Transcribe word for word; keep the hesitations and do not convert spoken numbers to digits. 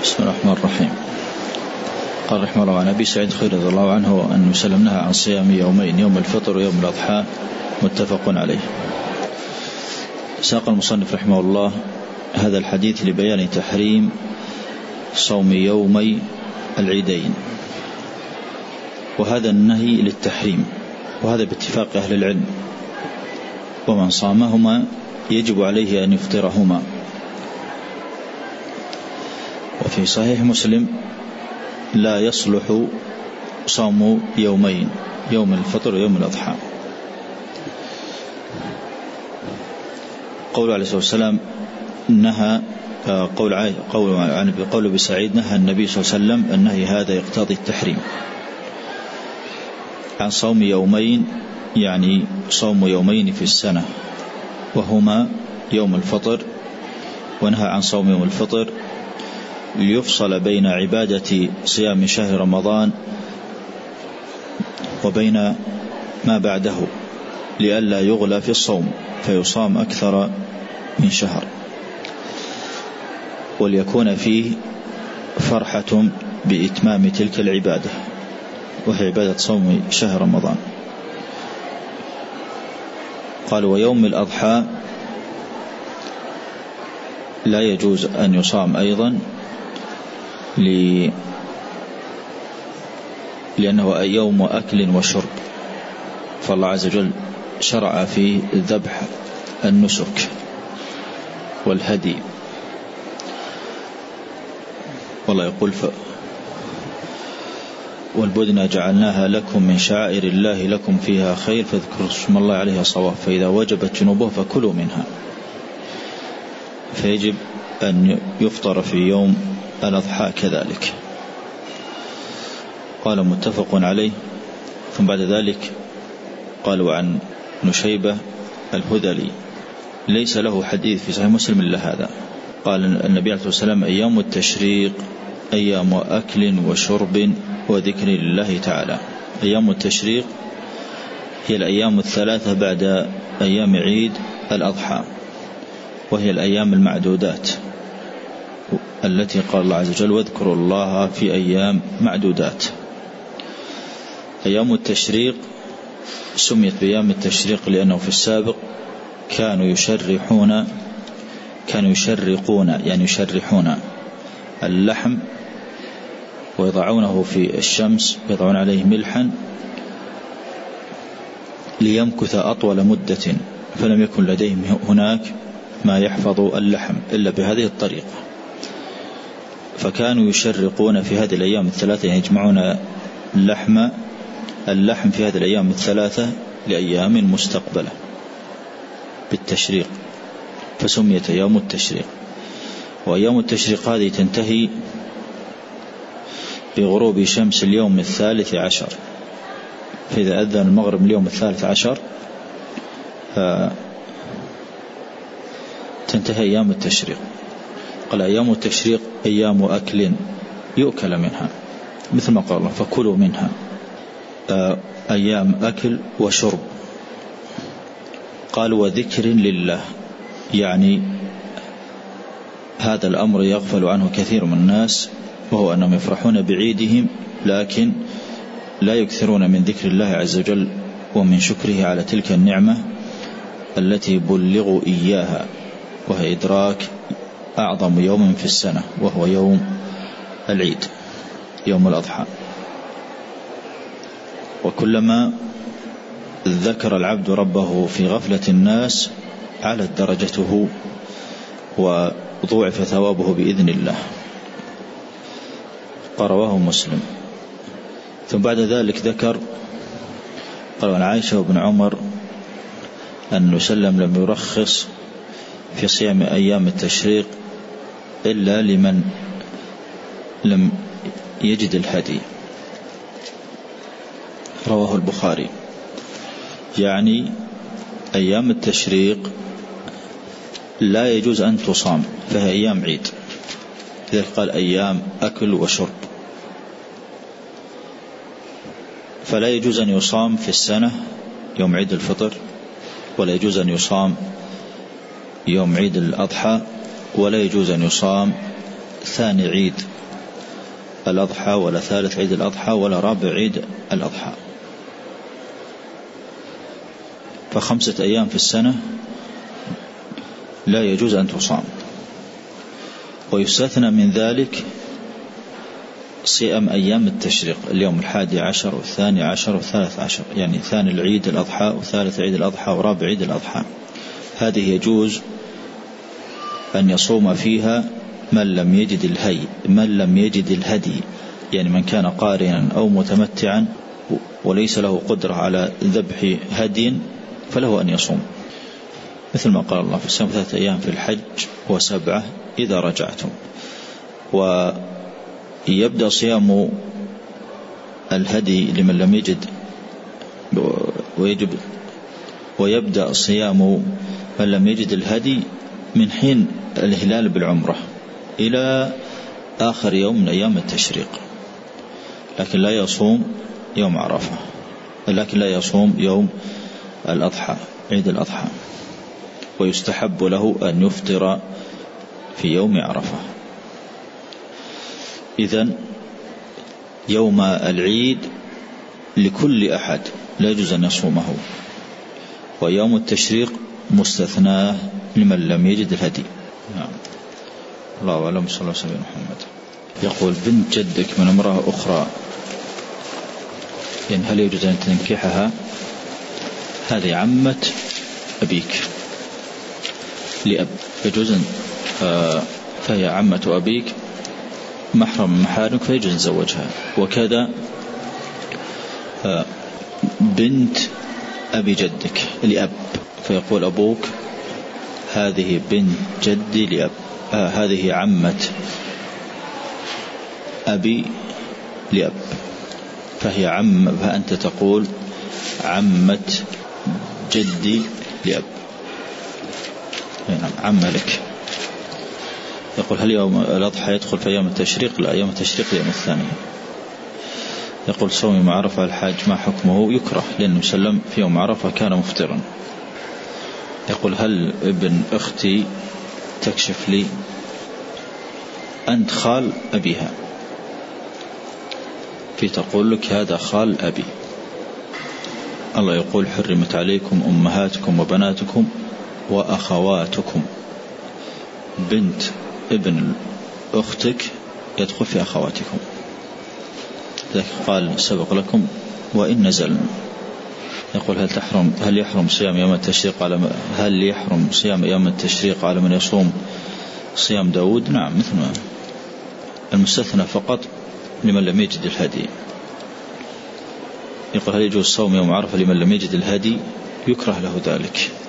بسم الله الرحمن الرحيم. قال رحمه الله عن أبي سعيد الخدري رضي الله عنه أن وسلم نهى عن صيام يومين، يوم الفطر ويوم الأضحى، متفق عليه. ساق المصنف رحمه الله هذا الحديث لبيان تحريم صوم يومي العيدين، وهذا النهي للتحريم، وهذا باتفاق أهل العلم، ومن صامهما يجب عليه أن يفطرهما. وفي صحيح مسلم لا يصلح صوم يومين، يوم الفطر ويوم الأضحى. قول عليه الصلاة والسلام نهى قول قول عن قول أبي سعيد نهى النبي صلى الله عليه وسلم، النهي هذا يقتضي التحريم عن صوم يومين، يعني صوم يومين في السنة وهما يوم الفطر، ونهى عن صوم يوم الفطر ليفصل بين عبادة صيام شهر رمضان وبين ما بعده، لئلا يغلى في الصوم فيصام أكثر من شهر، وليكون فيه فرحة بإتمام تلك العبادة وهي عبادة صوم شهر رمضان. قال ويوم الأضحى لا يجوز أن يصام أيضا لأنه يوم أكل وشرب، فالله عز وجل شرع في ذبح النسك والهدي، والله يقول ف... والبدن جعلناها لكم من شعائر الله لكم فيها خير فاذكروا اسم الله عليها صواف، فإذا وجبت جنوبه فكلوا منها. فيجب أن يفطر في يوم الأضحى كذلك. قال متفق عليه. ثم بعد ذلك قالوا عن نشيبة الهذلي ليس له حديث في صحيح مسلم إلا هذا. قال النبي عليه الصلاة والسلام أيام التشريق أيام أكل وشرب وذكر لله تعالى. أيام التشريق هي الأيام الثلاثة بعد أيام عيد الأضحى، وهي الأيام المعدودات التي قال الله عز وجل واذكروا الله في أيام معدودات. أيام التشريق سميت بأيام التشريق لأنه في السابق كانوا يشرحون كانوا يشرقون يعني يشرحون اللحم ويضعونه في الشمس ويضعون عليه ملحا ليمكث أطول مدة، فلم يكن لديهم هناك ما يحفظ اللحم إلا بهذه الطريقة، فكانوا يشرقون في هذه الأيام الثلاثة، يجمعون اللحم اللحم في هذه الأيام الثلاثة لأيام مستقبلة بالتشريق، فسميت أيام التشريق. وأيام التشريق هذه تنتهي بغروب شمس اليوم الثالث عشر، فإذا أذن المغرب اليوم الثالث عشر تنتهي أيام التشريق. قال أيام التشريق أيام أكل يؤكل منها، مثل ما قال الله فكلوا منها، أيام أكل وشرب. قال وذكر لله، يعني هذا الأمر يغفل عنه كثير من الناس، وهو أنهم يفرحون بعيدهم لكن لا يكثرون من ذكر الله عز وجل ومن شكره على تلك النعمة التي بلغوا إياها، وهي إدراك أعظم يوم في السنة وهو يوم العيد يوم الأضحى. وكلما ذكر العبد ربه في غفلة الناس علت درجته وضوعف ثوابه بإذن الله. رواه مسلم. ثم بعد ذلك ذكر قال عن عائشة وابن عمر أن وسلم لم يرخص في صيام أيام التشريق إلا لمن لم يجد الهدي. رواه البخاري. يعني أيام التشريق لا يجوز أن تصام، فهي أيام عيد، لذلك قال أيام أكل وشرب، فلا يجوز أن يصام في السنة يوم عيد الفطر، ولا يجوز أن يصام يوم عيد الأضحى، ولا يجوز أن يصام ثاني عيد الأضحى ولا ثالث عيد الأضحى ولا رابع عيد الأضحى. فخمسة أيام في السنة لا يجوز أن تصام. ويستثنى من ذلك صيام أيام التشريق، اليوم الحادي عشر والثاني عشر والثالث عشر، يعني ثاني العيد الأضحى وثالث عيد الأضحى ورابع عيد الأضحى، هذه يجوز أن يصوم فيها من لم يجد الهي من لم يجد الهدي، يعني من كان قارنا أو متمتعا وليس له قدرة على ذبح هدي فله أن يصوم، مثل ما قال الله في الصيام ثلاثة أيام في الحج وسبعة إذا رجعتم. ويبدأ صيام الهدي لمن لم يجد ويجب ويبدأ صيام من لم يجد الهدي من حين الهلال بالعمرة إلى آخر يوم من أيام التشريق، لكن لا يصوم يوم عرفة، لكن لا يصوم يوم الأضحى عيد الأضحى. ويستحب له أن يفطر في يوم عرفة. إذن يوم العيد لكل أحد لا يجوز أن يصومه، ويوم التشريق مستثناه لمن لم يجد الهدي. نعم. الله أعلم. صلى الله عليه وسلم. محمد يقول: بنت جدك من امرأة أخرى، يعني هل يجوز أن تنكحها؟ هذه عمة أبيك لأب، يجوز أن فهي عمة أبيك محرم محارمك فيجوز أن تزوجها. وكذا بنت أبي جدك لأب، فيقول أبوك: هذه بنت جدي لأب، آه هذه عمة أبي لأب، فهي عم، فأنت تقول عمة جدي لأب، يعني عم لك. يقول: هل يوم الأضحى يدخل في أيام التشريق؟ لا، أيام التشريق اليوم الثاني. يقول: صوم يوم عرفة الحاج ما حكمه؟ يكره، لأن النبي صلى الله عليه وسلم في يوم عرفة كان مفطرا. يقول: هل ابن أختي تكشف لي؟ أنت خال أبيها، في تقول لك هذا خال أبي. الله يقول: حرمت عليكم أمهاتكم وبناتكم وأخواتكم. بنت ابن أختك يدخل في أخواتكم، ذلك قال سبق لكم وإن نزل. يقول: هل تحرم هل يحرم صيام يوم التشريق على هل يحرم صيام يوم التشريق على من يصوم صيام داود؟ نعم، مثل ما المستثنى فقط لمن لم يجد الهدي. يقول: هل يجوز صوم يوم عرفة لمن لم يجد الهدي؟ يكره له ذلك.